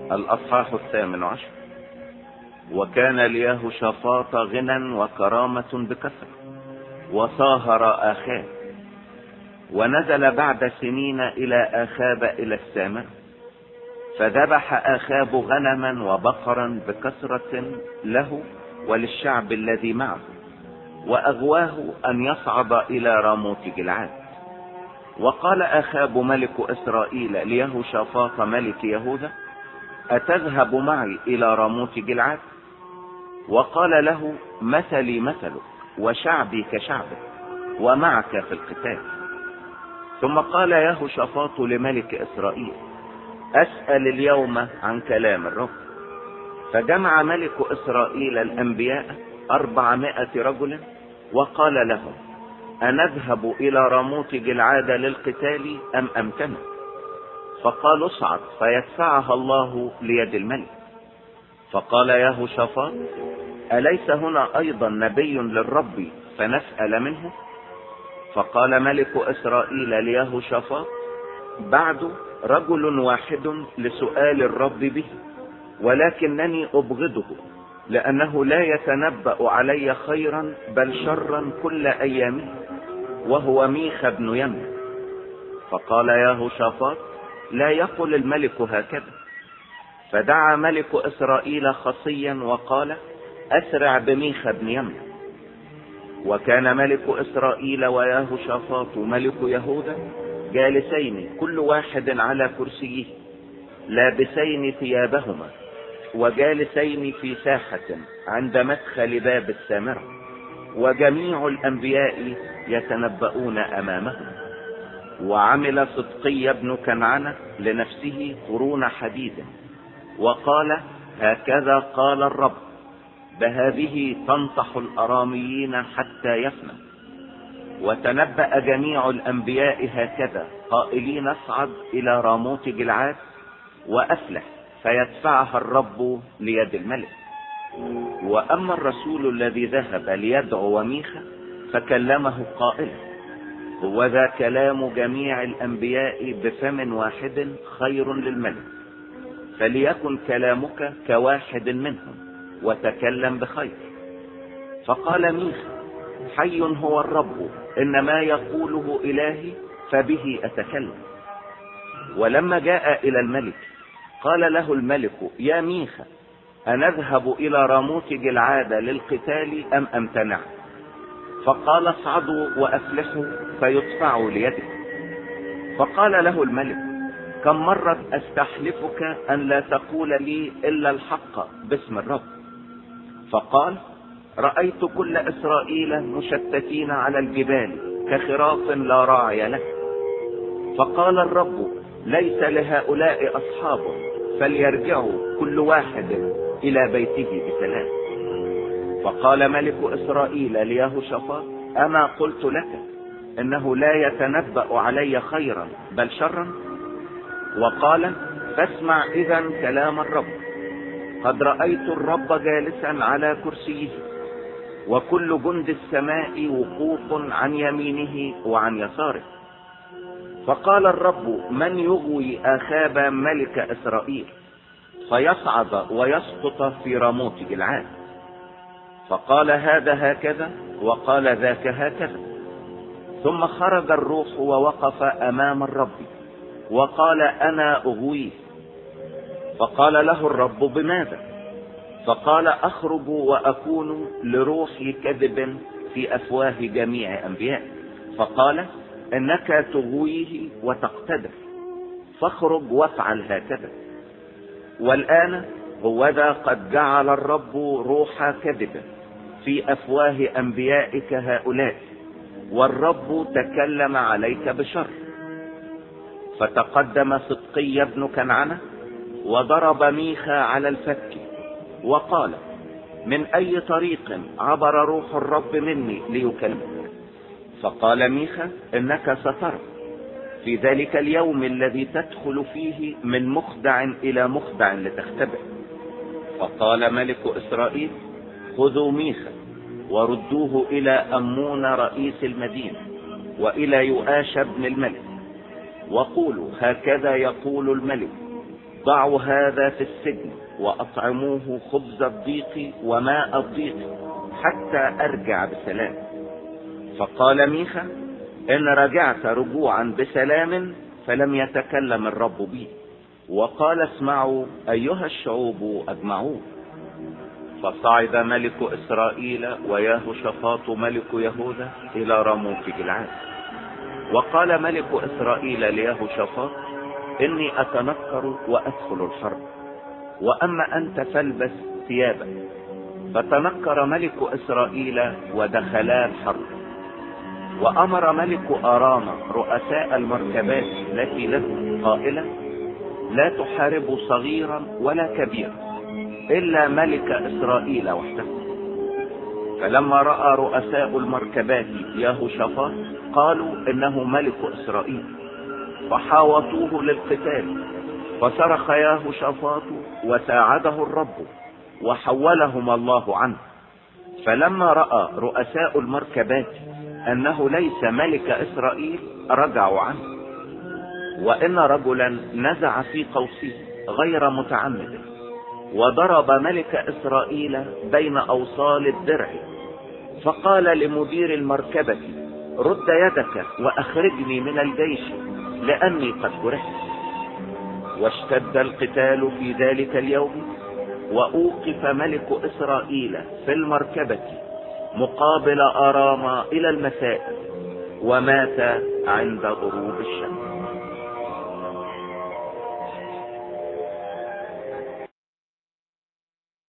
الأصحاح 18. وكان ليهوشافاط غنى وكرامة بكثرة، وصاهر آخاب، ونزل بعد سنين إلى آخاب إلى السامرة، فذبح آخاب غنما وبقرا بكثرة له وللشعب الذي معه، وأغواه أن يصعد إلى راموت جلعاد. وقال آخاب ملك إسرائيل ليهوشافاط ملك يهوذا: أتذهب معي إلى راموت جلعاد؟ وقال له: مثلي مثلك وشعبي كشعبك، ومعك في القتال. ثم قال يهوشافاط لملك إسرائيل: أسأل اليوم عن كلام الرب. فجمع ملك إسرائيل الأنبياء 400 رجل، وقال لهم: أنذهب إلى راموت جلعاد للقتال أم أمتنع؟ فقالوا: اصعد فيدفعها الله ليد الملك. فقال يهوشافاط: أليس هنا أيضا نبي للرب فنسأل منه؟ فقال ملك إسرائيل ليهوشافاط: بعد رجل واحد لسؤال الرب به، ولكنني أبغضه، لأنه لا يتنبأ علي خيرا بل شرا كل أيامه، وهو ميخا بن يمنى. فقال يهوشافاط: لا يقل الملك هكذا. فدعا ملك إسرائيل خصيا وقال: أسرع بميخا بن يمنى. وكان ملك إسرائيل ويهوشافاط ملك يهوذا جالسين كل واحد على كرسيه، لابسين ثيابهما، وجالسين في ساحة عند مدخل باب السامرة، وجميع الأنبياء يتنبؤون أمامهم. وعمل صدقي بن كنعان لنفسه قرون حديد، وقال: هكذا قال الرب: بهذه تنطح الأراميين حتى يفنى. وتنبأ جميع الأنبياء هكذا قائلين: اصعد إلى راموت جلعاد وأفلح فيدفعها الرب ليد الملك. وأما الرسول الذي ذهب ليدعو ميخا فكلمه قائلا: هو ذا كلام جميع الأنبياء بفم واحد خير للملك، فليكن كلامك كواحد منهم وتكلم بخير. فقال ميخا: حي هو الرب، إن ما يقوله إلهي فبه أتكلم. ولما جاء إلى الملك قال له الملك: يا ميخا، أنذهب إلى راموت جلعاد للقتال أم أمتنع؟ فقال: اصعدوا وأفلحوا فيدفعوا ليدك. فقال له الملك: كم مرة أستحلفك أن لا تقول لي إلا الحق باسم الرب؟ فقال: رأيت كل إسرائيل مشتتين على الجبال كخراف لا راعي له. فقال الرب: ليس لهؤلاء أصحاب، فليرجعوا كل واحد إلى بيته بسلام. فقال ملك إسرائيل ليهوشافاط: أما قلت لك إنه لا يتنبأ علي خيرا بل شرا؟ وقال: فاسمع إذن كلام الرب. قد رأيت الرب جالسا على كرسيه، وكل جند السماء وقوف عن يمينه وعن يساره. فقال الرب: من يغوي آخاب ملك إسرائيل فيصعد ويسقط في راموت جلعاد؟ فقال هذا هكذا، وقال ذاك هكذا. ثم خرج الروح ووقف أمام الرب وقال: أنا أغويه. فقال له الرب: بماذا؟ فقال: أخرج وأكون لروح كذب في أفواه جميع أنبياء. فقال: إنك تغويه وتقتدر، فاخرج وافعل هكذا. والآن هوذا قد جعل الرب روح كذب في أفواه أنبيائك هؤلاء، والرب تكلم عليك بشر. فتقدم صدقي بن كنعان وضرب ميخا على الفك وقال: من أي طريق عبر روح الرب مني ليكلمك؟ فقال ميخا: إنك سترى في ذلك اليوم الذي تدخل فيه من مخدع إلى مخدع لتختبئ. فقال ملك إسرائيل: خذوا ميخا وردوه إلى أمون رئيس المدينة وإلى يؤاش بن الملك، وقولوا: هكذا يقول الملك: ضعوا هذا في السجن وأطعموه خبز الضيق وماء الضيق حتى أرجع بسلام. فقال ميخا: إن رجعت رجوعا بسلام فلم يتكلم الرب بي. وقال: اسمعوا أيها الشعوب أجمعون. فصعد ملك إسرائيل ويهوشافاط ملك يهوذا إلى راموت جلعاد. وقال ملك إسرائيل ليهوشافاط: إني أتنكر وأدخل الحرب، وأما أنت فالبس ثيابك. فتنكر ملك إسرائيل ودخلا الحرب. وأمر ملك أرام رؤساء المركبات التي له قائلا: لا تحاربوا صغيرا ولا كبيرا إلا ملك إسرائيل وحده. فلما رأى رؤساء المركبات يهوشافاط قالوا: إنه ملك إسرائيل، فحاوطوه للقتال. فصرخ يهوشافاط وساعده الرب وحولهم الله عنه. فلما رأى رؤساء المركبات أنه ليس ملك إسرائيل رجعوا عنه. وإن رجلا نزع في قوسه غير متعمد وضرب ملك إسرائيل بين أوصال الدرع، فقال لمدير المركبة: رد يدك وأخرجني من الجيش لأني قد جرحت. واشتد القتال في ذلك اليوم، وأوقف ملك إسرائيل في المركبة مقابل أرام إلى المساء، ومات عند غروب الشمس.